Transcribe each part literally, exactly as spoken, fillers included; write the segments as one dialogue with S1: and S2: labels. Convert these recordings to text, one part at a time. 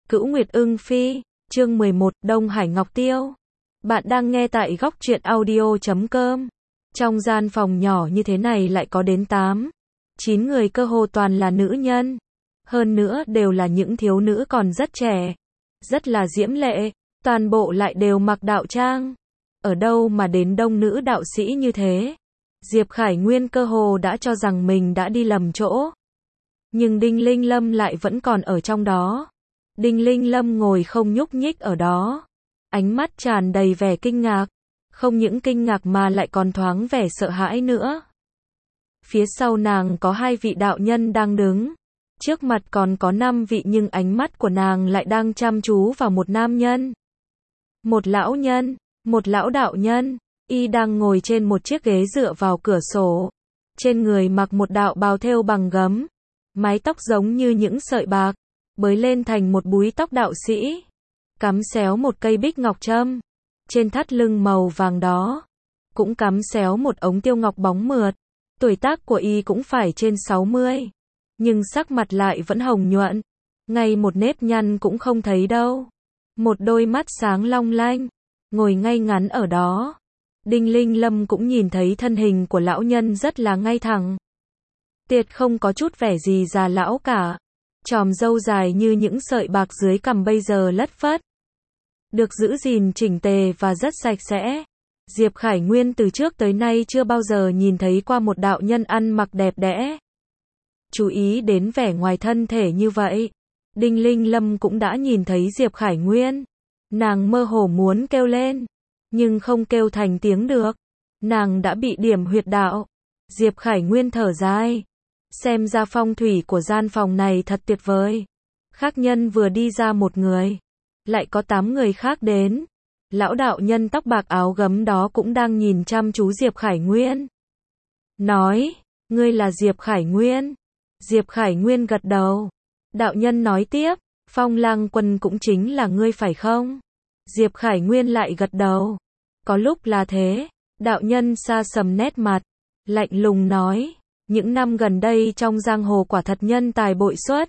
S1: Cửu Nguyệt Ưng Phi, chương mười một, Đông Hải Ngọc Tiêu. Bạn đang nghe tại góc truyện audio chấm com. Trong gian phòng nhỏ như thế này lại có đến tám, chín người, cơ hồ toàn là nữ nhân. Hơn nữa đều là những thiếu nữ còn rất trẻ, rất là diễm lệ, toàn bộ lại đều mặc đạo trang. Ở đâu mà đến đông nữ đạo sĩ như thế? Diệp Khải Nguyên cơ hồ đã cho rằng mình đã đi lầm chỗ. Nhưng Đinh Linh Lâm lại vẫn còn ở trong đó. Đinh Linh Lâm ngồi không nhúc nhích ở đó, ánh mắt tràn đầy vẻ kinh ngạc, không những kinh ngạc mà lại còn thoáng vẻ sợ hãi nữa. Phía sau nàng có hai vị đạo nhân đang đứng, trước mặt còn có năm vị, nhưng ánh mắt của nàng lại đang chăm chú vào một nam nhân. Một lão nhân, một lão đạo nhân, y đang ngồi trên một chiếc ghế dựa vào cửa sổ, trên người mặc một đạo bào thêu bằng gấm, mái tóc giống như những sợi bạc, bới lên thành một búi tóc đạo sĩ, cắm xéo một cây bích ngọc trâm, trên thắt lưng màu vàng đó, cũng cắm xéo một ống tiêu ngọc bóng mượt. Tuổi tác của y cũng phải trên sáu mươi, nhưng sắc mặt lại vẫn hồng nhuận, ngay một nếp nhăn cũng không thấy đâu. Một đôi mắt sáng long lanh, ngồi ngay ngắn ở đó. Đinh Linh Lâm cũng nhìn thấy thân hình của lão nhân rất là ngay thẳng, tiệt không có chút vẻ gì già lão cả. Chòm râu dài như những sợi bạc dưới cằm bây giờ lất phất, được giữ gìn chỉnh tề và rất sạch sẽ. Diệp Khải Nguyên từ trước tới nay chưa bao giờ nhìn thấy qua một đạo nhân ăn mặc đẹp đẽ. Chú ý đến vẻ ngoài thân thể như vậy, Đinh Linh Lâm cũng đã nhìn thấy Diệp Khải Nguyên. Nàng mơ hồ muốn kêu lên, nhưng không kêu thành tiếng được. Nàng đã bị điểm huyệt đạo. Diệp Khải Nguyên thở dài. Xem ra phong thủy của gian phòng này thật tuyệt vời. Khác nhân vừa đi ra một người, lại có tám người khác đến. Lão đạo nhân tóc bạc áo gấm đó cũng đang nhìn chăm chú Diệp Khải Nguyên. Nói, ngươi là Diệp Khải Nguyên. Diệp Khải Nguyên gật đầu. Đạo nhân nói tiếp, Phong Lang Quân cũng chính là ngươi phải không? Diệp Khải Nguyên lại gật đầu. Có lúc là thế. Đạo nhân xa sầm nét mặt, lạnh lùng nói, những năm gần đây trong giang hồ quả thật nhân tài bội xuất.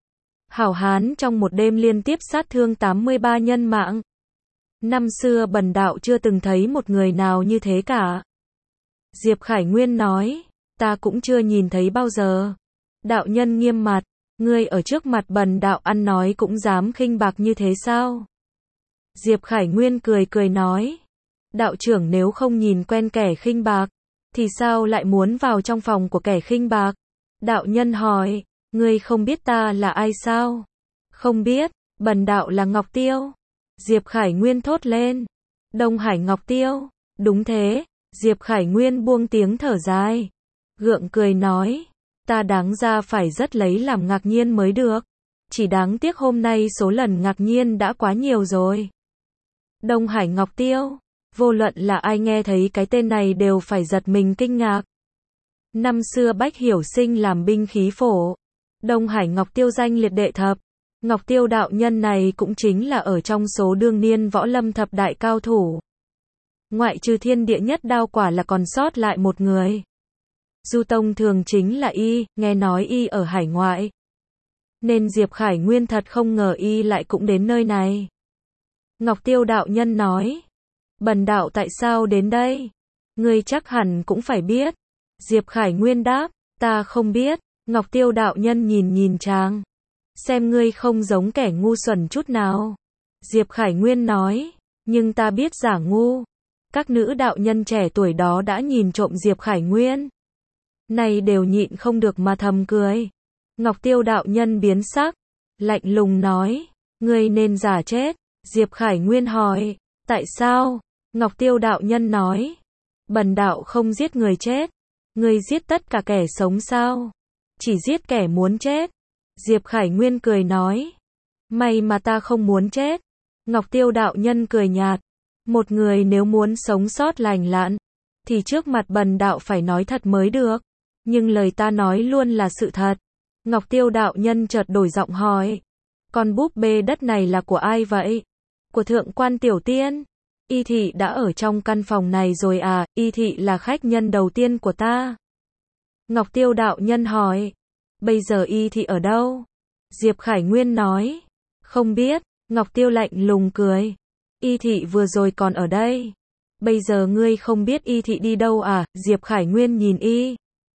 S1: Hảo hán trong một đêm liên tiếp sát thương tám mươi ba nhân mạng. Năm xưa bần đạo chưa từng thấy một người nào như thế cả. Diệp Khải Nguyên nói, ta cũng chưa nhìn thấy bao giờ. Đạo nhân nghiêm mặt, ngươi ở trước mặt bần đạo ăn nói cũng dám khinh bạc như thế sao? Diệp Khải Nguyên cười cười nói, đạo trưởng nếu không nhìn quen kẻ khinh bạc, thì sao lại muốn vào trong phòng của kẻ khinh bạc? Đạo nhân hỏi, ngươi không biết ta là ai sao? Không biết, bần đạo là Ngọc Tiêu. Diệp Khải Nguyên thốt lên, Đông Hải Ngọc Tiêu, đúng thế. Diệp Khải Nguyên buông tiếng thở dài, gượng cười nói, ta đáng ra phải rất lấy làm ngạc nhiên mới được. Chỉ đáng tiếc hôm nay số lần ngạc nhiên đã quá nhiều rồi. Đông Hải Ngọc Tiêu, vô luận là ai nghe thấy cái tên này đều phải giật mình kinh ngạc. Năm xưa Bách Hiểu Sinh làm binh khí phổ, Đông Hải Ngọc Tiêu danh liệt đệ thập. Ngọc Tiêu đạo nhân này cũng chính là ở trong số đương niên võ lâm thập đại cao thủ. Ngoại trừ thiên địa nhất đao quả là còn sót lại một người. Du Tông Thường chính là y, nghe nói y ở hải ngoại. Nên Diệp Khải Nguyên thật không ngờ y lại cũng đến nơi này. Ngọc Tiêu đạo nhân nói, bần đạo tại sao đến đây? Ngươi chắc hẳn cũng phải biết. Diệp Khải Nguyên đáp, ta không biết. Ngọc Tiêu đạo nhân nhìn nhìn chàng, xem ngươi không giống kẻ ngu xuẩn chút nào. Diệp Khải Nguyên nói, nhưng ta biết giả ngu. Các nữ đạo nhân trẻ tuổi đó đã nhìn trộm Diệp Khải Nguyên, này đều nhịn không được mà thầm cười. Ngọc Tiêu đạo nhân biến sắc, lạnh lùng nói, ngươi nên giả chết. Diệp Khải Nguyên hỏi, tại sao? Ngọc Tiêu đạo nhân nói, bần đạo không giết người chết. Ngươi giết tất cả kẻ sống sao? Chỉ giết kẻ muốn chết. Diệp Khải Nguyên cười nói, may mà ta không muốn chết. Ngọc Tiêu đạo nhân cười nhạt, một người nếu muốn sống sót lành lặn, thì trước mặt bần đạo phải nói thật mới được. Nhưng lời ta nói luôn là sự thật. Ngọc Tiêu đạo nhân chợt đổi giọng hỏi, con búp bê đất này là của ai vậy? Của Thượng quan Tiểu Tiên. Y thị đã ở trong căn phòng này rồi à? Y thị là khách nhân đầu tiên của ta. Ngọc Tiêu đạo nhân hỏi, bây giờ Y thị ở đâu? Diệp Khải Nguyên nói, Không biết, Ngọc Tiêu lạnh lùng cười. Y thị vừa rồi còn ở đây. Bây giờ ngươi không biết Y thị đi đâu à? Diệp Khải Nguyên nhìn y.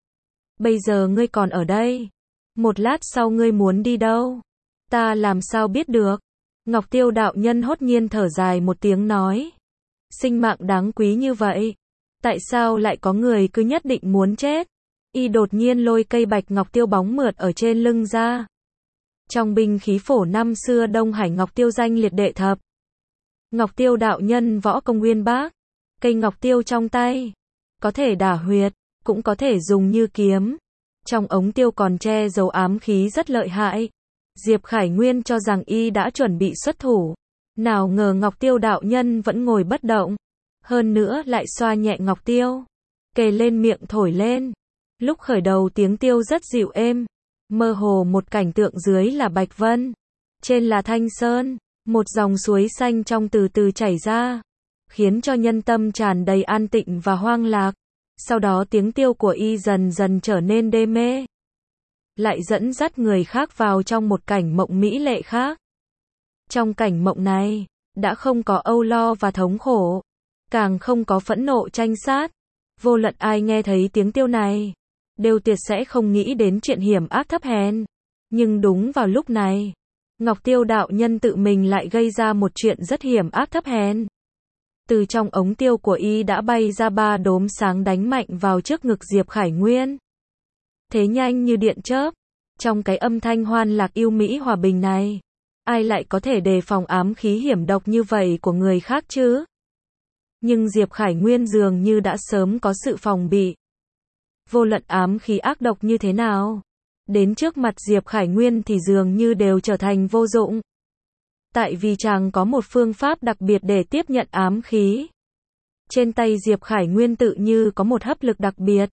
S1: Bây giờ ngươi còn ở đây. Một lát sau ngươi muốn đi đâu? Ta làm sao biết được? Ngọc Tiêu đạo nhân hốt nhiên thở dài một tiếng nói. Sinh mạng đáng quý như vậy. Tại sao lại có người cứ nhất định muốn chết? Y đột nhiên lôi cây bạch ngọc tiêu bóng mượt ở trên lưng ra. Trong binh khí phổ năm xưa Đông Hải Ngọc Tiêu danh liệt đệ thập. Ngọc Tiêu đạo nhân võ công uyên bác. Cây ngọc tiêu trong tay. Có thể đả huyệt, cũng có thể dùng như kiếm. Trong ống tiêu còn che dấu ám khí rất lợi hại. Diệp Khải Nguyên cho rằng y đã chuẩn bị xuất thủ. Nào ngờ Ngọc Tiêu đạo nhân vẫn ngồi bất động. Hơn nữa lại xoa nhẹ ngọc tiêu. Kề lên miệng thổi lên. Lúc khởi đầu tiếng tiêu rất dịu êm. Mơ hồ một cảnh tượng dưới là Bạch Vân. Trên là Thanh Sơn. Một dòng suối xanh trong từ từ chảy ra. Khiến cho nhân tâm tràn đầy an tịnh và hoang lạc. Sau đó tiếng tiêu của y dần dần trở nên đê mê. Lại dẫn dắt người khác vào trong một cảnh mộng mỹ lệ khác. Trong cảnh mộng này, đã không có âu lo và thống khổ. Càng không có phẫn nộ tranh sát. Vô luận ai nghe thấy tiếng tiêu này, đều tuyệt sẽ không nghĩ đến chuyện hiểm ác thấp hèn. Nhưng đúng vào lúc này, Ngọc Tiêu đạo nhân tự mình lại gây ra một chuyện rất hiểm ác thấp hèn. Từ trong ống tiêu của y đã bay ra ba đốm sáng đánh mạnh vào trước ngực Diệp Khải Nguyên. Thế nhanh như điện chớp. Trong cái âm thanh hoan lạc yêu mỹ hòa bình này, ai lại có thể đề phòng ám khí hiểm độc như vậy của người khác chứ? Nhưng Diệp Khải Nguyên dường như đã sớm có sự phòng bị. Vô luận ám khí ác độc như thế nào, đến trước mặt Diệp Khải Nguyên thì dường như đều trở thành vô dụng. Tại vì chàng có một phương pháp đặc biệt để tiếp nhận ám khí. Trên tay Diệp Khải Nguyên tự như có một hấp lực đặc biệt.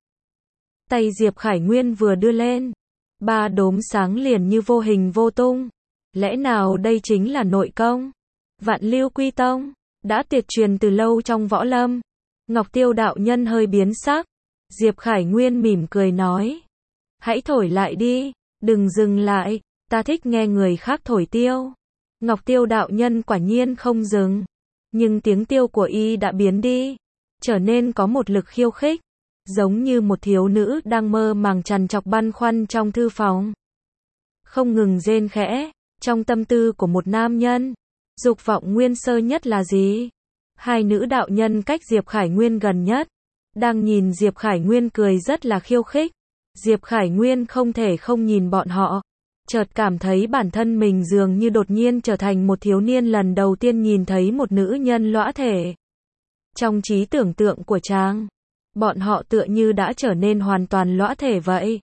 S1: Tay Diệp Khải Nguyên vừa đưa lên, ba đốm sáng liền như vô hình vô tung. Lẽ nào đây chính là nội công Vạn Lưu Quy Tông, đã tuyệt truyền từ lâu trong võ lâm? Ngọc Tiêu đạo nhân hơi biến sắc. Diệp Khải Nguyên mỉm cười nói. Hãy thổi lại đi, đừng dừng lại, ta thích nghe người khác thổi tiêu. Ngọc Tiêu đạo nhân quả nhiên không dừng. Nhưng tiếng tiêu của y đã biến đi, trở nên có một lực khiêu khích. Giống như một thiếu nữ đang mơ màng trằn trọc băn khoăn trong thư phòng. Không ngừng rên khẽ, trong tâm tư của một nam nhân. Dục vọng nguyên sơ nhất là gì? Hai nữ đạo nhân cách Diệp Khải Nguyên gần nhất, đang nhìn Diệp Khải Nguyên cười rất là khiêu khích. Diệp Khải Nguyên không thể không nhìn bọn họ. Chợt cảm thấy bản thân mình dường như đột nhiên trở thành một thiếu niên lần đầu tiên nhìn thấy một nữ nhân lõa thể. Trong trí tưởng tượng của chàng, bọn họ tựa như đã trở nên hoàn toàn lõa thể vậy.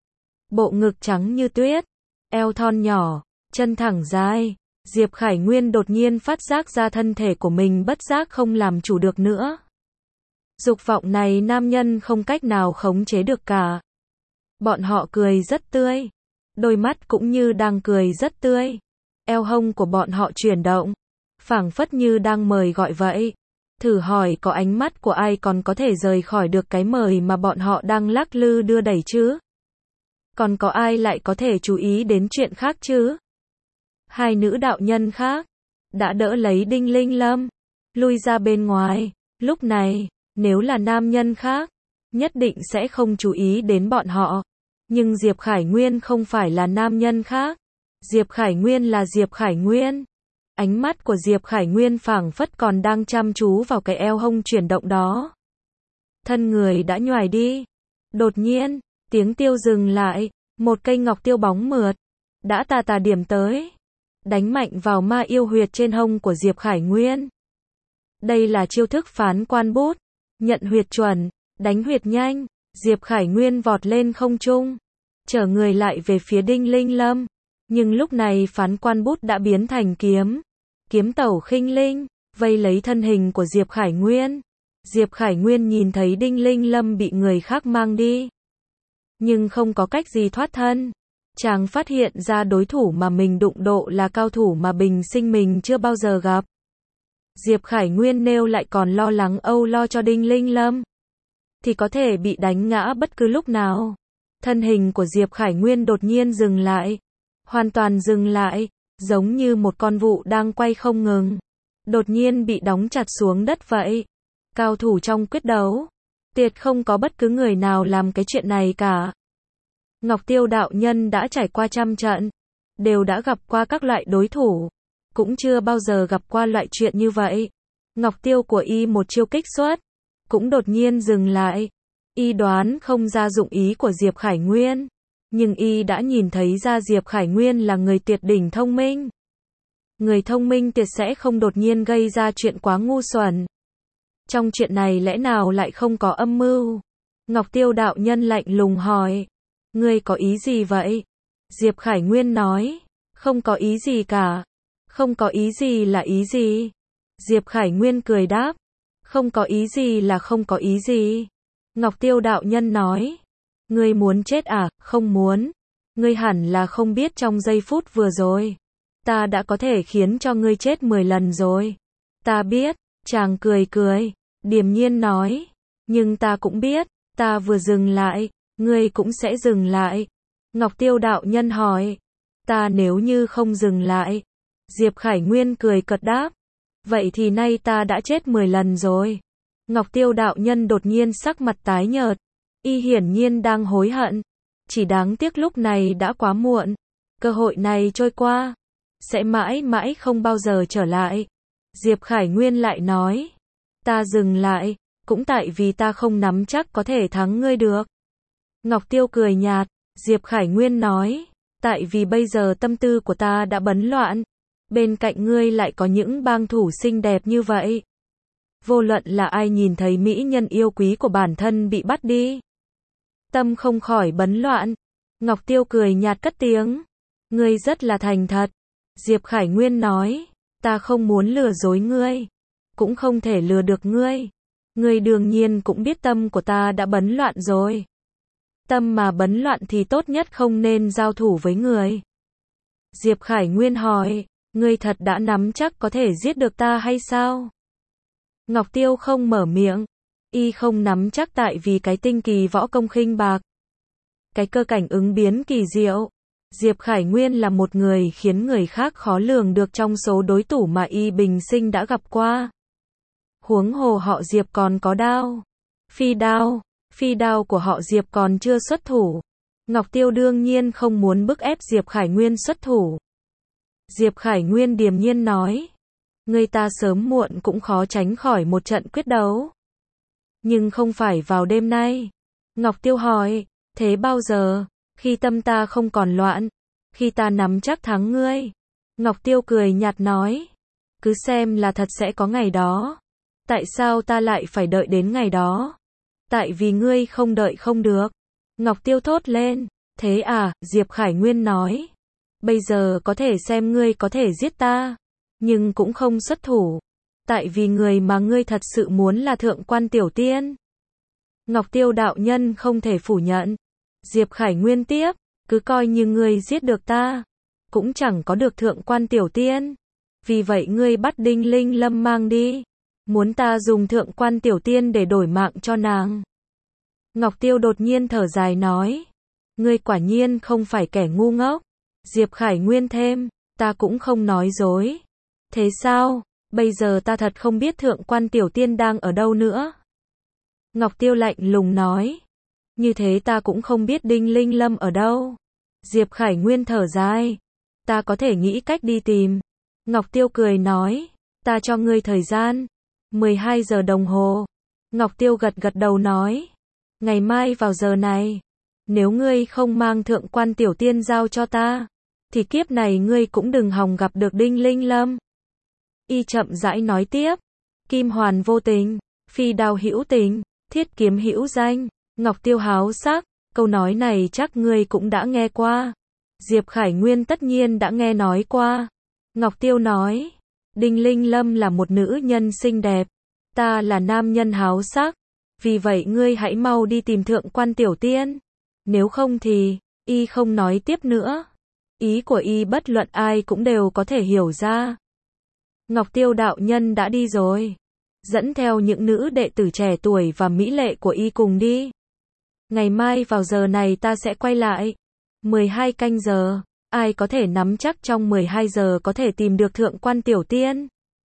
S1: Bộ ngực trắng như tuyết, eo thon nhỏ, chân thẳng dài. Diệp Khải Nguyên đột nhiên phát giác ra thân thể của mình bất giác không làm chủ được nữa. Dục vọng này nam nhân không cách nào khống chế được cả. Bọn họ cười rất tươi. Đôi mắt cũng như đang cười rất tươi. Eo hông của bọn họ chuyển động, phảng phất như đang mời gọi vậy. Thử hỏi có ánh mắt của ai còn có thể rời khỏi được cái mời mà bọn họ đang lắc lư đưa đẩy chứ? Còn có ai lại có thể chú ý đến chuyện khác chứ? Hai nữ đạo nhân khác đã đỡ lấy Đinh Linh Lâm, lui ra bên ngoài. Lúc này, nếu là nam nhân khác, nhất định sẽ không chú ý đến bọn họ. Nhưng Diệp Khải Nguyên không phải là nam nhân khác. Diệp Khải Nguyên là Diệp Khải Nguyên. Ánh mắt của Diệp Khải Nguyên phảng phất còn đang chăm chú vào cái eo hông chuyển động đó. Thân người đã nhoài đi. Đột nhiên, tiếng tiêu dừng lại. Một cây ngọc tiêu bóng mượt đã tà tà điểm tới, đánh mạnh vào ma yêu huyệt trên hông của Diệp Khải Nguyên. Đây là chiêu thức phán quan bút. Nhận huyệt chuẩn, đánh huyệt nhanh. Diệp Khải Nguyên vọt lên không trung, trở người lại về phía Đinh Linh Lâm. Nhưng lúc này phán quan bút đã biến thành kiếm. Kiếm tẩu khinh linh, vây lấy thân hình của Diệp Khải Nguyên. Diệp Khải Nguyên nhìn thấy Đinh Linh Lâm bị người khác mang đi, nhưng không có cách gì thoát thân. Chàng phát hiện ra đối thủ mà mình đụng độ là cao thủ mà bình sinh mình chưa bao giờ gặp. Diệp Khải Nguyên nêu lại còn lo lắng âu lo cho Đinh Linh Lâm, thì có thể bị đánh ngã bất cứ lúc nào. Thân hình của Diệp Khải Nguyên đột nhiên dừng lại. Hoàn toàn dừng lại. giống như một con vụ đang quay không ngừng, đột nhiên bị đóng chặt xuống đất vậy. Cao thủ trong quyết đấu, tuyệt không có bất cứ người nào làm cái chuyện này cả. Ngọc Tiêu đạo nhân đã trải qua trăm trận, đều đã gặp qua các loại đối thủ, cũng chưa bao giờ gặp qua loại chuyện như vậy. Ngọc Tiêu của y một chiêu kích xuất, cũng đột nhiên dừng lại. Y đoán không ra dụng ý của Diệp Khải Nguyên, nhưng y đã nhìn thấy ra Diệp Khải Nguyên là người tuyệt đỉnh thông minh. Người thông minh tuyệt sẽ không đột nhiên gây ra chuyện quá ngu xuẩn. Trong chuyện này lẽ nào lại không có âm mưu? Ngọc Tiêu đạo nhân lạnh lùng hỏi. Ngươi có ý gì vậy? Diệp Khải Nguyên nói. Không có ý gì cả. Không có ý gì là ý gì? Diệp Khải Nguyên cười đáp. Không có ý gì là không có ý gì. Ngọc Tiêu đạo nhân nói. Ngươi muốn chết à? Không muốn. Ngươi hẳn là không biết trong giây phút vừa rồi, ta đã có thể khiến cho ngươi chết mười lần rồi. Ta biết. Chàng cười cười, điềm nhiên nói. Nhưng ta cũng biết, ta vừa dừng lại, ngươi cũng sẽ dừng lại. Ngọc Tiêu đạo nhân hỏi. Ta nếu như không dừng lại. Diệp Khải Nguyên cười cợt đáp. Vậy thì nay ta đã chết mười lần rồi. Ngọc Tiêu đạo nhân đột nhiên sắc mặt tái nhợt. Y hiển nhiên đang hối hận. Chỉ đáng tiếc lúc này đã quá muộn. Cơ hội này trôi qua, sẽ mãi mãi không bao giờ trở lại. Diệp Khải Nguyên lại nói. Ta dừng lại, cũng tại vì ta không nắm chắc có thể thắng ngươi được. Ngọc Tiêu cười nhạt. Diệp Khải Nguyên nói. Tại vì bây giờ tâm tư của ta đã bấn loạn. Bên cạnh ngươi lại có những bang thủ xinh đẹp như vậy. Vô luận là ai nhìn thấy mỹ nhân yêu quý của bản thân bị bắt đi, tâm không khỏi bấn loạn. Ngọc Tiêu cười nhạt cất tiếng. Ngươi rất là thành thật. Diệp Khải Nguyên nói. Ta không muốn lừa dối ngươi, cũng không thể lừa được ngươi. Ngươi đương nhiên cũng biết tâm của ta đã bấn loạn rồi. Tâm mà bấn loạn thì tốt nhất không nên giao thủ với người. Diệp Khải Nguyên hỏi. Ngươi thật đã nắm chắc có thể giết được ta hay sao? Ngọc Tiêu không mở miệng. Y không nắm chắc tại vì cái tinh kỳ võ công khinh bạc, cái cơ cảnh ứng biến kỳ diệu. Diệp Khải Nguyên là một người khiến người khác khó lường được trong số đối thủ mà y bình sinh đã gặp qua. Huống hồ họ Diệp còn có đao. Phi đao. Phi đao của họ Diệp còn chưa xuất thủ. Ngọc Tiêu đương nhiên không muốn bức ép Diệp Khải Nguyên xuất thủ. Diệp Khải Nguyên điềm nhiên nói. Người ta sớm muộn cũng khó tránh khỏi một trận quyết đấu. Nhưng không phải vào đêm nay. Ngọc Tiêu hỏi. Thế bao giờ? Khi tâm ta không còn loạn. Khi ta nắm chắc thắng ngươi. Ngọc Tiêu cười nhạt nói. Cứ xem là thật sẽ có ngày đó. Tại sao ta lại phải đợi đến ngày đó? Tại vì ngươi không đợi không được. Ngọc Tiêu thốt lên. Thế à? Diệp Khải Nguyên nói. Bây giờ có thể xem ngươi có thể giết ta, nhưng cũng không xuất thủ. Tại vì người mà ngươi thật sự muốn là Thượng Quan Tiểu Tiên. Ngọc Tiêu đạo nhân không thể phủ nhận. Diệp Khải Nguyên tiếp. Cứ coi như ngươi giết được ta, cũng chẳng có được Thượng Quan Tiểu Tiên. Vì vậy ngươi bắt Đinh Linh Lâm mang đi. Muốn ta dùng Thượng Quan Tiểu Tiên để đổi mạng cho nàng. Ngọc Tiêu đột nhiên thở dài nói. Ngươi quả nhiên không phải kẻ ngu ngốc. Diệp Khải Nguyên thêm. Ta cũng không nói dối. Thế sao? Bây giờ ta thật không biết Thượng Quan Tiểu Tiên đang ở đâu nữa. Ngọc Tiêu lạnh lùng nói. Như thế ta cũng không biết Đinh Linh Lâm ở đâu. Diệp Khải Nguyên thở dài. Ta có thể nghĩ cách đi tìm. Ngọc Tiêu cười nói. Ta cho ngươi thời gian. mười hai giờ đồng hồ. Ngọc Tiêu gật gật đầu nói. Ngày mai vào giờ này, nếu ngươi không mang Thượng Quan Tiểu Tiên giao cho ta, thì kiếp này ngươi cũng đừng hòng gặp được Đinh Linh Lâm. Y chậm rãi nói tiếp. Kim hoàn vô tình, phi đao hữu tình, thiết kiếm hữu danh. Ngọc Tiêu háo sắc. Câu nói này chắc ngươi cũng đã nghe qua. Diệp Khải Nguyên tất nhiên đã nghe nói qua. Ngọc Tiêu nói. Đinh Linh Lâm là một nữ nhân xinh đẹp. Ta là nam nhân háo sắc. Vì vậy ngươi hãy mau đi tìm Thượng Quan Tiểu Tiên. Nếu không thì, y không nói tiếp nữa. Ý của y bất luận ai cũng đều có thể hiểu ra. Ngọc Tiêu đạo nhân đã đi rồi. Dẫn theo những nữ đệ tử trẻ tuổi và mỹ lệ của y cùng đi. Ngày mai vào giờ này ta sẽ quay lại. mười hai canh giờ. Ai có thể nắm chắc trong mười hai giờ có thể tìm được thượng quan tiểu tiên?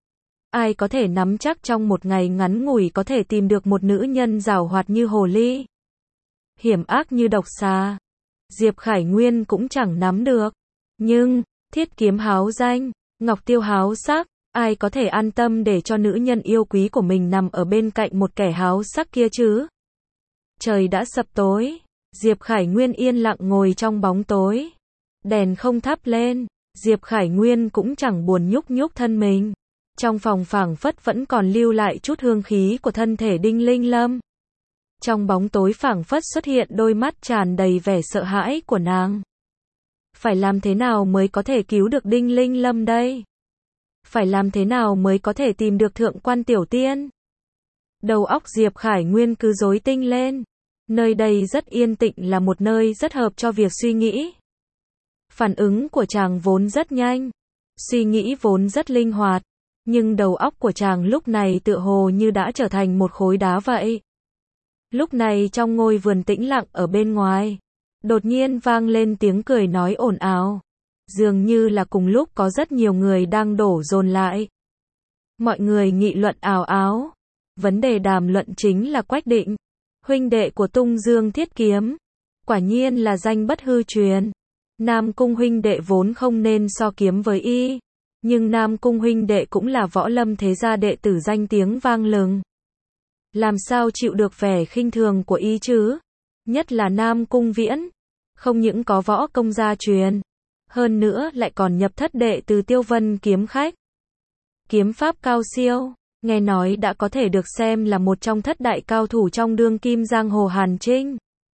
S1: Ai có thể nắm chắc trong một ngày ngắn ngủi có thể tìm được một nữ nhân giàu hoạt như hồ ly, hiểm ác như độc xà? Diệp Khải Nguyên cũng chẳng nắm được. Nhưng, Thiết Kiếm háo danh, Ngọc Tiêu háo sắc, ai có thể an tâm để cho nữ nhân yêu quý của mình nằm ở bên cạnh một kẻ háo sắc kia chứ? Trời đã sập tối, Diệp Khải Nguyên yên lặng ngồi trong bóng tối. Đèn không thắp lên, Diệp Khải Nguyên cũng chẳng buồn nhúc nhúc thân mình. Trong phòng phảng phất vẫn còn lưu lại chút hương khí của thân thể Đinh Linh Lâm. Trong bóng tối phảng phất xuất hiện đôi mắt tràn đầy vẻ sợ hãi của nàng. Phải làm thế nào mới có thể cứu được Đinh Linh Lâm đây? Phải làm thế nào mới có thể tìm được thượng quan tiểu tiên? Đầu óc Diệp Khải Nguyên cứ rối tinh lên. Nơi đây rất yên tĩnh là một nơi rất hợp cho việc suy nghĩ. Phản ứng của chàng vốn rất nhanh, suy nghĩ vốn rất linh hoạt, nhưng đầu óc của chàng lúc này tựa hồ như đã trở thành một khối đá vậy. Lúc này trong ngôi vườn tĩnh lặng ở bên ngoài, đột nhiên vang lên tiếng cười nói ồn ào, dường như là cùng lúc có rất nhiều người đang đổ dồn lại. Mọi người nghị luận ào ào. Vấn đề đàm luận chính là Quách Định, huynh đệ của Tung Dương Thiết Kiếm. Quả nhiên là danh bất hư truyền. Nam Cung huynh đệ vốn không nên so kiếm với y, nhưng Nam Cung huynh đệ cũng là võ lâm thế gia đệ tử danh tiếng vang lừng. Làm sao chịu được vẻ khinh thường của y chứ? Nhất là Nam Cung Viễn, không những có võ công gia truyền, hơn nữa lại còn nhập thất đệ từ Tiêu Vân kiếm khách. Kiếm pháp cao siêu, nghe nói đã có thể được xem là một trong thất đại cao thủ trong đương kim giang hồ Hàn Trinh.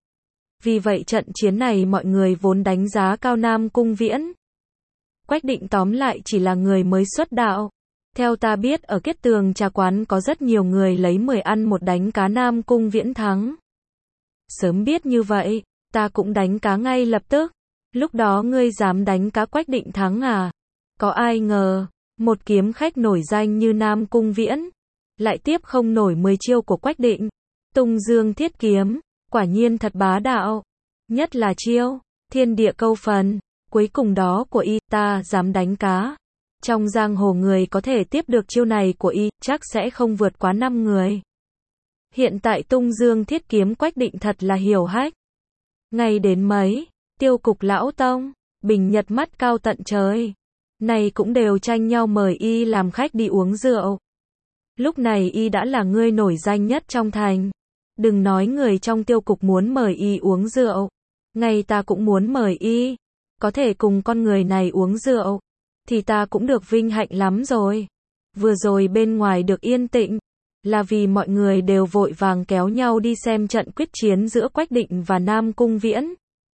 S1: Vì vậy trận chiến này mọi người vốn đánh giá cao Nam Cung Viễn. Quách Định tóm lại chỉ là người mới xuất đạo. Theo ta biết ở Kết Tường trà quán có rất nhiều người lấy mười ăn một đánh cá Nam Cung Viễn thắng. Sớm biết như vậy, ta cũng đánh cá ngay lập tức. Lúc đó ngươi dám đánh cá Quách Định thắng à? Có ai ngờ, một kiếm khách nổi danh như Nam Cung Viễn, lại tiếp không nổi mười chiêu của Quách Định. Tung Dương Thiết Kiếm, quả nhiên thật bá đạo. Nhất là chiêu, thiên địa câu phần, cuối cùng đó của y, ta dám đánh cá. Trong giang hồ người có thể tiếp được chiêu này của y, chắc sẽ không vượt quá năm người. Hiện tại Tung Dương Thiết Kiếm Quách Định thật là hiểu hách. Ngay đến mấy, Tiêu Cục lão tông, Bình Nhật mắt cao tận trời, này cũng đều tranh nhau mời y làm khách đi uống rượu. Lúc này y đã là người nổi danh nhất trong thành. Đừng nói người trong Tiêu Cục muốn mời y uống rượu, ngay ta cũng muốn mời y. Có thể cùng con người này uống rượu, thì ta cũng được vinh hạnh lắm rồi. Vừa rồi bên ngoài được yên tĩnh, là vì mọi người đều vội vàng kéo nhau đi xem trận quyết chiến giữa Quách Định và Nam Cung Viễn.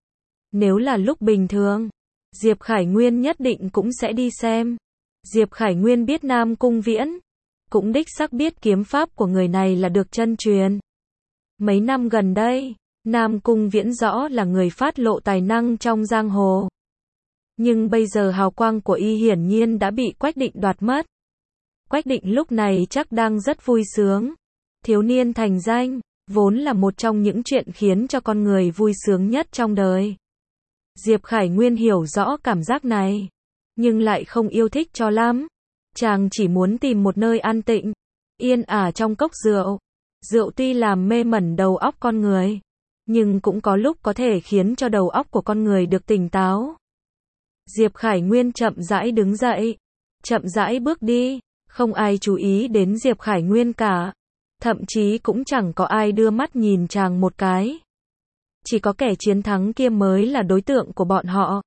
S1: Nếu là lúc bình thường, Diệp Khải Nguyên nhất định cũng sẽ đi xem. Diệp Khải Nguyên biết Nam Cung Viễn, cũng đích xác biết kiếm pháp của người này là được chân truyền. Mấy năm gần đây, Nam Cung Viễn rõ là người phát lộ tài năng trong giang hồ. Nhưng bây giờ hào quang của y hiển nhiên đã bị Quách Định đoạt mất. Quách Định lúc này chắc đang rất vui sướng. Thiếu niên thành danh, vốn là một trong những chuyện khiến cho con người vui sướng nhất trong đời. Diệp Khải Nguyên hiểu rõ cảm giác này, nhưng lại không yêu thích cho lắm. Chàng chỉ muốn tìm một nơi an tĩnh, yên ả trong cốc rượu. Rượu tuy làm mê mẩn đầu óc con người, nhưng cũng có lúc có thể khiến cho đầu óc của con người được tỉnh táo. Diệp Khải Nguyên chậm rãi đứng dậy, chậm rãi bước đi, không ai chú ý đến Diệp Khải Nguyên cả. Thậm chí cũng chẳng có ai đưa mắt nhìn chàng một cái. Chỉ có kẻ chiến thắng kia mới là đối tượng của bọn họ.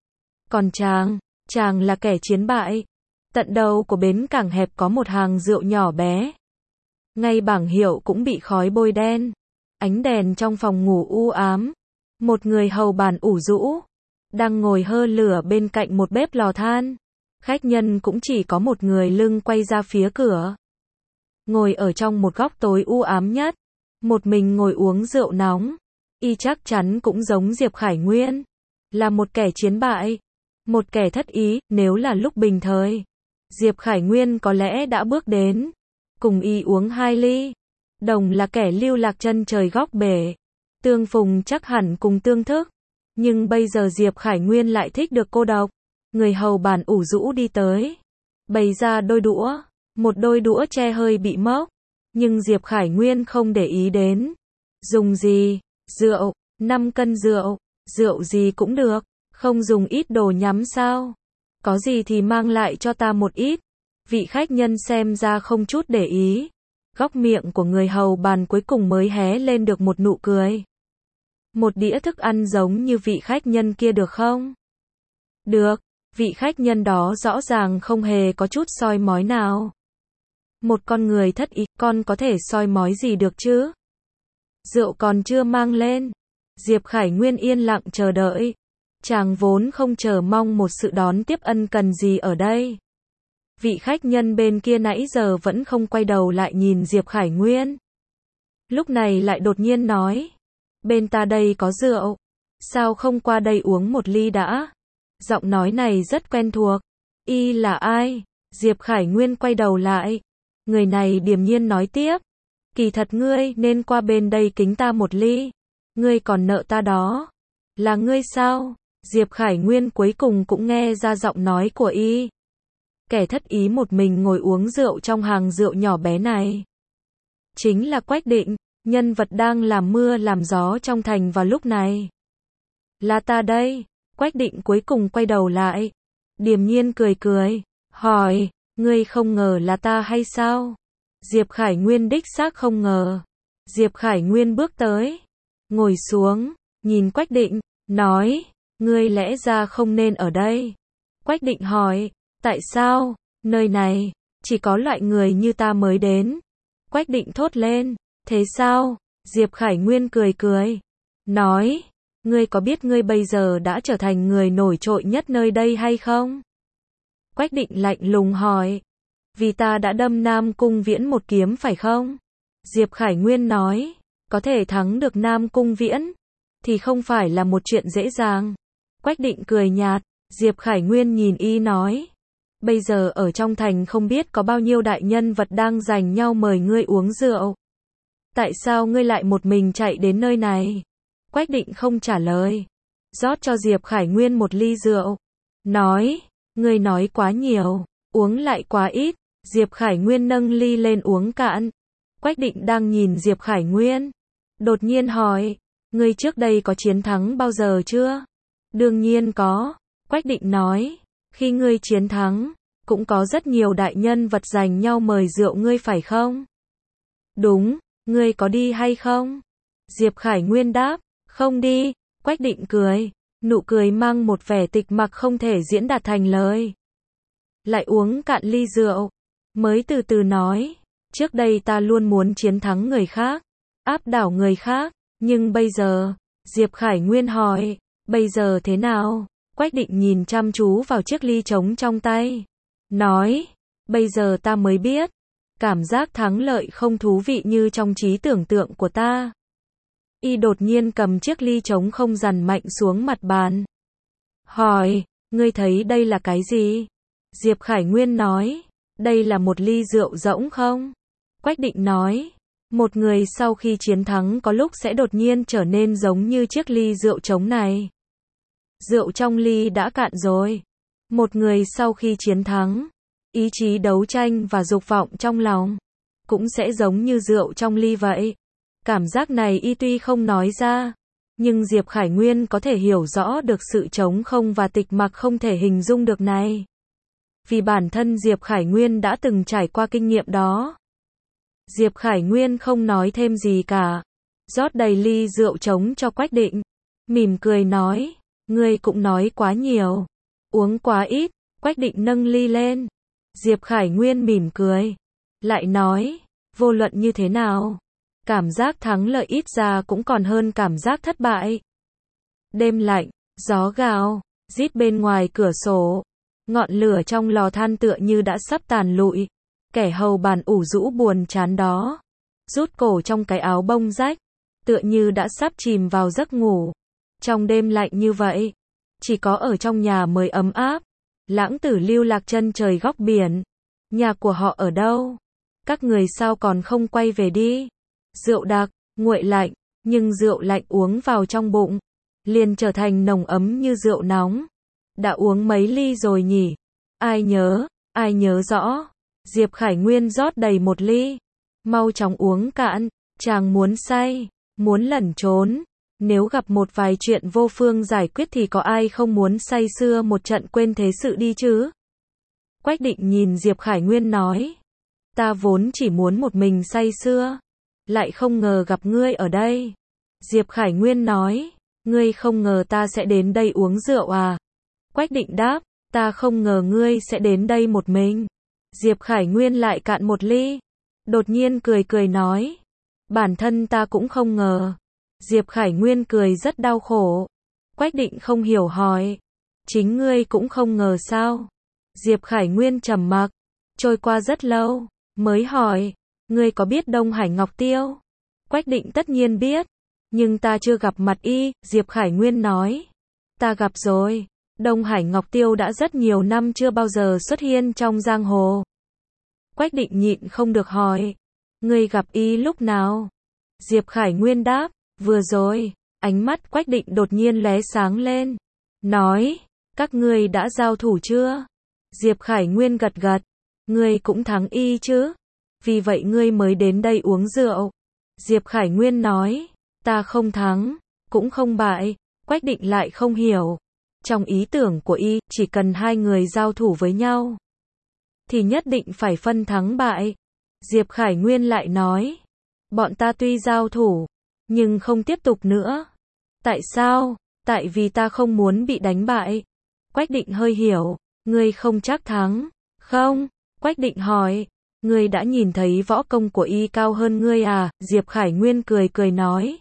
S1: Còn chàng, chàng là kẻ chiến bại. Tận đầu của bến cảng hẹp có một hàng rượu nhỏ bé. Ngay bảng hiệu cũng bị khói bôi đen. Ánh đèn trong phòng ngủ u ám. Một người hầu bàn ủ rũ, đang ngồi hơ lửa bên cạnh một bếp lò than. Khách nhân cũng chỉ có một người lưng quay ra phía cửa. Ngồi ở trong một góc tối u ám nhất. Một mình ngồi uống rượu nóng. Y chắc chắn cũng giống Diệp Khải Nguyên. Là một kẻ chiến bại. Một kẻ thất ý, nếu là lúc bình thời. Diệp Khải Nguyên có lẽ đã bước đến. Cùng y uống hai ly. Đồng là kẻ lưu lạc chân trời góc bể. Tương phùng chắc hẳn cùng tương thức. Nhưng bây giờ Diệp Khải Nguyên lại thích được cô độc. Người hầu bàn ủ rũ đi tới, bày ra đôi đũa, một đôi đũa tre hơi bị mốc, nhưng Diệp Khải Nguyên không để ý đến. Dùng gì? Rượu, năm cân rượu, rượu gì cũng được, không dùng ít đồ nhắm sao? Có gì thì mang lại cho ta một ít. Vị khách nhân xem ra không chút để ý. Góc miệng của người hầu bàn cuối cùng mới hé lên được một nụ cười. Một đĩa thức ăn giống như vị khách nhân kia được không? Được, vị khách nhân đó rõ ràng không hề có chút soi mói nào. Một con người thất ý, con có thể soi mói gì được chứ? Rượu còn chưa mang lên. Diệp Khải Nguyên yên lặng chờ đợi. Chàng vốn không chờ mong một sự đón tiếp ân cần gì ở đây. Vị khách nhân bên kia nãy giờ vẫn không quay đầu lại nhìn Diệp Khải Nguyên. Lúc này lại đột nhiên nói. Bên ta đây có rượu. Sao không qua đây uống một ly đã? Giọng nói này rất quen thuộc. Y là ai? Diệp Khải Nguyên quay đầu lại. Người này điềm nhiên nói tiếp. Kỳ thật ngươi nên qua bên đây kính ta một ly. Ngươi còn nợ ta đó. Là ngươi sao? Diệp Khải Nguyên cuối cùng cũng nghe ra giọng nói của y. Kẻ thất ý một mình ngồi uống rượu trong hàng rượu nhỏ bé này. Chính là Quách Định, nhân vật đang làm mưa làm gió trong thành vào lúc này. Là ta đây. Quách Định cuối cùng quay đầu lại. Điềm nhiên cười cười. Hỏi, ngươi không ngờ là ta hay sao? Diệp Khải Nguyên đích xác không ngờ. Diệp Khải Nguyên bước tới. Ngồi xuống, nhìn Quách Định, nói. Ngươi lẽ ra không nên ở đây. Quách Định hỏi. Tại sao? Nơi này, chỉ có loại người như ta mới đến. Quách Định thốt lên. Thế sao? Diệp Khải Nguyên cười cười. Nói. Ngươi có biết ngươi bây giờ đã trở thành người nổi trội nhất nơi đây hay không? Quách Định lạnh lùng hỏi. Vì ta đã đâm Nam Cung Viễn một kiếm phải không? Diệp Khải Nguyên nói. Có thể thắng được Nam Cung Viễn thì không phải là một chuyện dễ dàng. Quách Định cười nhạt. Diệp Khải Nguyên nhìn y nói. Bây giờ ở trong thành không biết có bao nhiêu đại nhân vật đang giành nhau mời ngươi uống rượu. Tại sao ngươi lại một mình chạy đến nơi này? Quách Định không trả lời. Rót cho Diệp Khải Nguyên một ly rượu. Nói. Ngươi nói quá nhiều, uống lại quá ít. Diệp Khải Nguyên nâng ly lên uống cạn. Quách Định đang nhìn Diệp Khải Nguyên. Đột nhiên hỏi. Ngươi trước đây có chiến thắng bao giờ chưa? Đương nhiên có. Quách Định nói. Khi ngươi chiến thắng, cũng có rất nhiều đại nhân vật giành nhau mời rượu ngươi phải không? Đúng, ngươi có đi hay không? Diệp Khải Nguyên đáp. Không đi. Quách Định cười. Nụ cười mang một vẻ tịch mặc không thể diễn đạt thành lời. Lại uống cạn ly rượu. Mới từ từ nói. Trước đây ta luôn muốn chiến thắng người khác. Áp đảo người khác. Nhưng bây giờ. Diệp Khải Nguyên hỏi. Bây giờ thế nào? Quách Định nhìn chăm chú vào chiếc ly trống trong tay. Nói. Bây giờ ta mới biết. Cảm giác thắng lợi không thú vị như trong trí tưởng tượng của ta. Y đột nhiên cầm chiếc ly trống không dằn mạnh xuống mặt bàn. Hỏi, ngươi thấy đây là cái gì? Diệp Khải Nguyên nói, đây là một ly rượu rỗng không? Quách Định nói, một người sau khi chiến thắng có lúc sẽ đột nhiên trở nên giống như chiếc ly rượu trống này. Rượu trong ly đã cạn rồi. Một người sau khi chiến thắng, ý chí đấu tranh và dục vọng trong lòng cũng sẽ giống như rượu trong ly vậy. Cảm giác này y tuy không nói ra, nhưng Diệp Khải Nguyên có thể hiểu rõ được sự trống không và tịch mặc không thể hình dung được này. Vì bản thân Diệp Khải Nguyên đã từng trải qua kinh nghiệm đó. Diệp Khải Nguyên không nói thêm gì cả. Rót đầy ly rượu trống cho Quách Định. Mỉm cười nói, ngươi cũng nói quá nhiều. Uống quá ít. Quách Định nâng ly lên. Diệp Khải Nguyên mỉm cười. Lại nói, vô luận như thế nào, cảm giác thắng lợi ít ra cũng còn hơn cảm giác thất bại. Đêm lạnh, gió gào, rít bên ngoài cửa sổ. Ngọn lửa trong lò than tựa như đã sắp tàn lụi. Kẻ hầu bàn ủ rũ buồn chán đó, rút cổ trong cái áo bông rách, tựa như đã sắp chìm vào giấc ngủ. Trong đêm lạnh như vậy, chỉ có ở trong nhà mới ấm áp. Lãng Tử lưu lạc chân trời góc biển. Nhà của họ ở đâu? Các người sao còn không quay về đi? Rượu đặc, nguội lạnh, nhưng rượu lạnh uống vào trong bụng, liền trở thành nồng ấm như rượu nóng. Đã uống mấy ly rồi nhỉ? Ai nhớ, ai nhớ rõ? Diệp Khải Nguyên rót đầy một ly. Mau chóng uống cạn, chàng muốn say, muốn lẩn trốn. Nếu gặp một vài chuyện vô phương giải quyết thì có ai không muốn say sưa một trận quên thế sự đi chứ? Quách Định nhìn Diệp Khải Nguyên nói. Ta vốn chỉ muốn một mình say sưa. Lại không ngờ gặp ngươi ở đây. Diệp Khải Nguyên nói. Ngươi không ngờ ta sẽ đến đây uống rượu à? Quách Định đáp. Ta không ngờ ngươi sẽ đến đây một mình. Diệp Khải Nguyên lại cạn một ly. Đột nhiên cười cười nói. Bản thân ta cũng không ngờ. Diệp Khải Nguyên cười rất đau khổ. Quách Định không hiểu hỏi. Chính ngươi cũng không ngờ sao? Diệp Khải Nguyên trầm mặc. Trôi qua rất lâu, mới hỏi. Ngươi có biết Đông Hải Ngọc Tiêu? Quách Định tất nhiên biết. Nhưng ta chưa gặp mặt y, Diệp Khải Nguyên nói. Ta gặp rồi. Đông Hải Ngọc Tiêu đã rất nhiều năm chưa bao giờ xuất hiện trong giang hồ. Quách Định nhịn không được hỏi. Ngươi gặp y lúc nào? Diệp Khải Nguyên đáp. Vừa rồi. Ánh mắt Quách Định đột nhiên lóe sáng lên. Nói. Các ngươi đã giao thủ chưa? Diệp Khải Nguyên gật gật. Ngươi cũng thắng y chứ? Vì vậy ngươi mới đến đây uống rượu. Diệp Khải Nguyên nói. Ta không thắng, cũng không bại. Quách Định lại không hiểu. Trong ý tưởng của y, chỉ cần hai người giao thủ với nhau, thì nhất định phải phân thắng bại. Diệp Khải Nguyên lại nói. Bọn ta tuy giao thủ, nhưng không tiếp tục nữa. Tại sao? Tại vì ta không muốn bị đánh bại. Quách Định hơi hiểu. Ngươi không chắc thắng. Không? Quách Định hỏi. Ngươi đã nhìn thấy võ công của y cao hơn ngươi à? Diệp Khải Nguyên cười cười nói.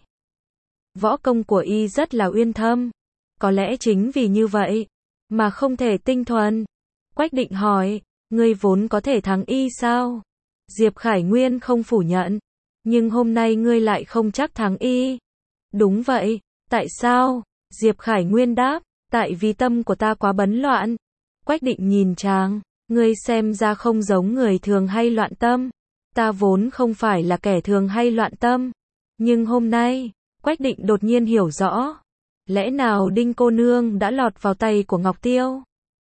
S1: Võ công của y rất là uyên thâm. Có lẽ chính vì như vậy, mà không thể tinh thuần. Quách Định hỏi. Ngươi vốn có thể thắng y sao? Diệp Khải Nguyên không phủ nhận. Nhưng hôm nay ngươi lại không chắc thắng y. Đúng vậy. Tại sao? Diệp Khải Nguyên đáp. Tại vì tâm của ta quá bấn loạn. Quách Định nhìn chàng. Ngươi xem ra không giống người thường hay loạn tâm. Ta vốn không phải là kẻ thường hay loạn tâm. Nhưng hôm nay, Quách Định đột nhiên hiểu rõ. Lẽ nào Đinh cô nương đã lọt vào tay của Ngọc Tiêu?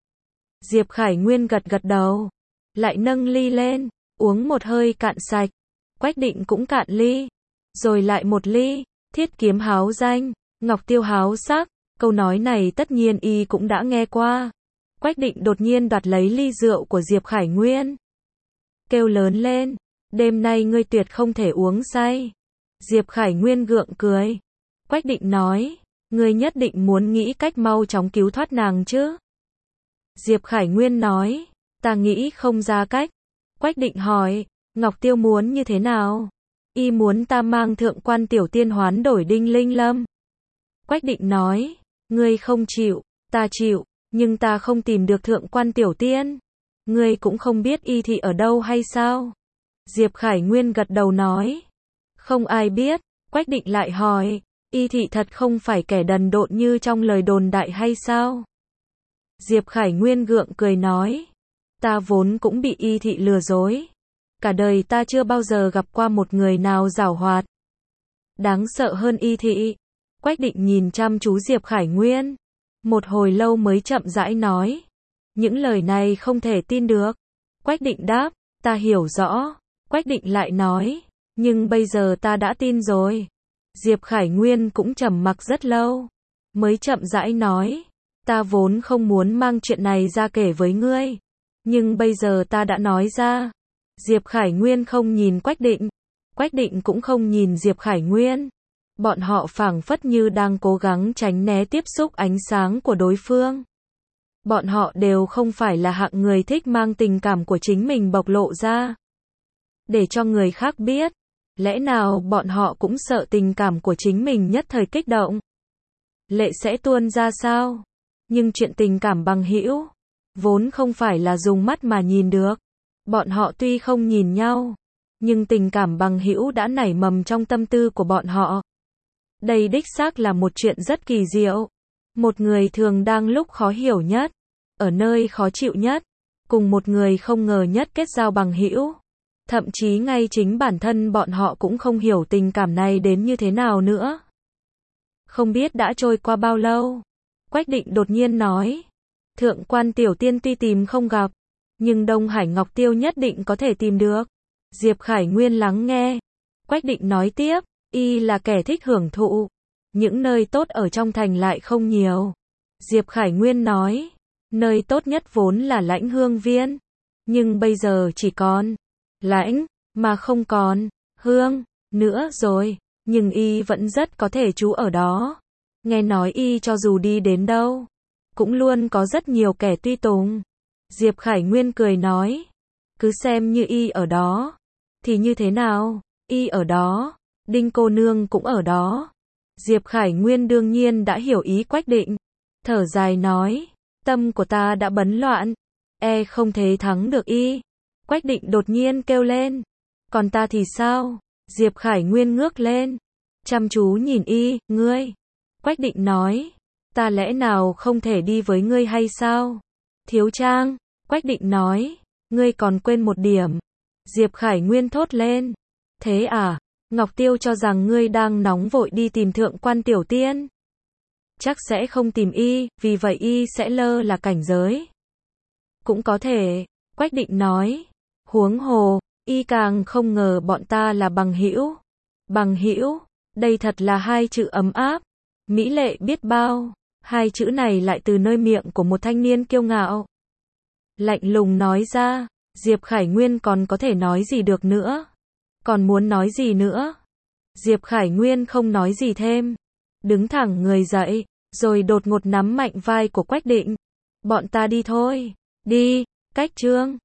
S1: Diệp Khải Nguyên gật gật đầu. Lại nâng ly lên. Uống một hơi cạn sạch. Quách Định cũng cạn ly. Rồi lại một ly. Thiết kiếm háo danh, Ngọc Tiêu háo sắc. Câu nói này tất nhiên y cũng đã nghe qua. Quách Định đột nhiên đoạt lấy ly rượu của Diệp Khải Nguyên. Kêu lớn lên. Đêm nay ngươi tuyệt không thể uống say. Diệp Khải Nguyên gượng cười. Quách Định nói. Ngươi nhất định muốn nghĩ cách mau chóng cứu thoát nàng chứ? Diệp Khải Nguyên nói. Ta nghĩ không ra cách. Quách Định hỏi. Ngọc Tiêu muốn như thế nào? Y muốn ta mang thượng quan tiểu tiên hoán đổi Đinh Linh Lâm. Quách Định nói. Ngươi không chịu, ta chịu. Nhưng ta không tìm được thượng quan tiểu tiên. Ngươi cũng không biết y thị ở đâu hay sao? Diệp Khải Nguyên gật đầu nói. Không ai biết. Quách Định lại hỏi. Y thị thật không phải kẻ đần độn như trong lời đồn đại hay sao? Diệp Khải Nguyên gượng cười nói. Ta vốn cũng bị y thị lừa dối. Cả đời ta chưa bao giờ gặp qua một người nào giảo hoạt, đáng sợ hơn y thị. Quách Định nhìn chăm chú Diệp Khải Nguyên. Một hồi lâu mới chậm rãi nói. Những lời này không thể tin được. Quách Định đáp. Ta hiểu rõ. Quách Định lại nói. Nhưng bây giờ ta đã tin rồi. Diệp Khải Nguyên cũng trầm mặc rất lâu. Mới chậm rãi nói. Ta vốn không muốn mang chuyện này ra kể với ngươi. Nhưng bây giờ ta đã nói ra. Diệp Khải Nguyên không nhìn Quách Định. Quách Định cũng không nhìn Diệp Khải Nguyên. Bọn họ phảng phất như đang cố gắng tránh né tiếp xúc ánh sáng của đối phương. Bọn họ đều không phải là hạng người thích mang tình cảm của chính mình bộc lộ ra, để cho người khác biết. Lẽ nào bọn họ cũng sợ tình cảm của chính mình nhất thời kích động, lệ sẽ tuôn ra sao? Nhưng chuyện tình cảm bằng hữu vốn không phải là dùng mắt mà nhìn được. Bọn họ tuy không nhìn nhau, nhưng tình cảm bằng hữu đã nảy mầm trong tâm tư của bọn họ. Đây đích xác là một chuyện rất kỳ diệu. Một người thường đang lúc khó hiểu nhất, ở nơi khó chịu nhất, cùng một người không ngờ nhất kết giao bằng hữu. Thậm chí ngay chính bản thân bọn họ cũng không hiểu tình cảm này đến như thế nào nữa. Không biết đã trôi qua bao lâu. Quách Định đột nhiên nói. Thượng quan tiểu tiên tuy tìm không gặp, nhưng Đông Hải Ngọc Tiêu nhất định có thể tìm được. Diệp Khải Nguyên lắng nghe. Quách Định nói tiếp, y là kẻ thích hưởng thụ. Những nơi tốt ở trong thành lại không nhiều. Diệp Khải Nguyên nói, nơi tốt nhất vốn là Lãnh Hương Viên. Nhưng bây giờ chỉ còn Lãnh, mà không còn Hương nữa rồi. Nhưng y vẫn rất có thể trú ở đó. Nghe nói y cho dù đi đến đâu, cũng luôn có rất nhiều kẻ tùy tùng. Diệp Khải Nguyên cười nói, cứ xem như y ở đó, thì như thế nào, y ở đó, Đinh cô nương cũng ở đó. Diệp Khải Nguyên đương nhiên đã hiểu ý Quách Định, thở dài nói, tâm của ta đã bấn loạn, e không thể thắng được y. Quách Định đột nhiên kêu lên, còn ta thì sao? Diệp Khải Nguyên ngước lên, chăm chú nhìn y, ngươi. Quách Định nói, ta lẽ nào không thể đi với ngươi hay sao? Thiếu Trang, Quách Định nói, ngươi còn quên một điểm. Diệp Khải Nguyên thốt lên, thế à? Ngọc Tiêu cho rằng ngươi đang nóng vội đi tìm thượng quan tiểu tiên. Chắc sẽ không tìm y, vì vậy y sẽ lơ là cảnh giới. Cũng có thể, Quách Định nói, huống hồ, y càng không ngờ bọn ta là bằng hữu. Bằng hữu, đây thật là hai chữ ấm áp, mỹ lệ biết bao. Hai chữ này lại từ nơi miệng của một thanh niên kiêu ngạo. Lạnh lùng nói ra, Diệp Khải Nguyên còn có thể nói gì được nữa? Còn muốn nói gì nữa? Diệp Khải Nguyên không nói gì thêm, đứng thẳng người dậy, rồi đột ngột nắm mạnh vai của Quách Định. Bọn ta đi thôi, đi, Cách Trương.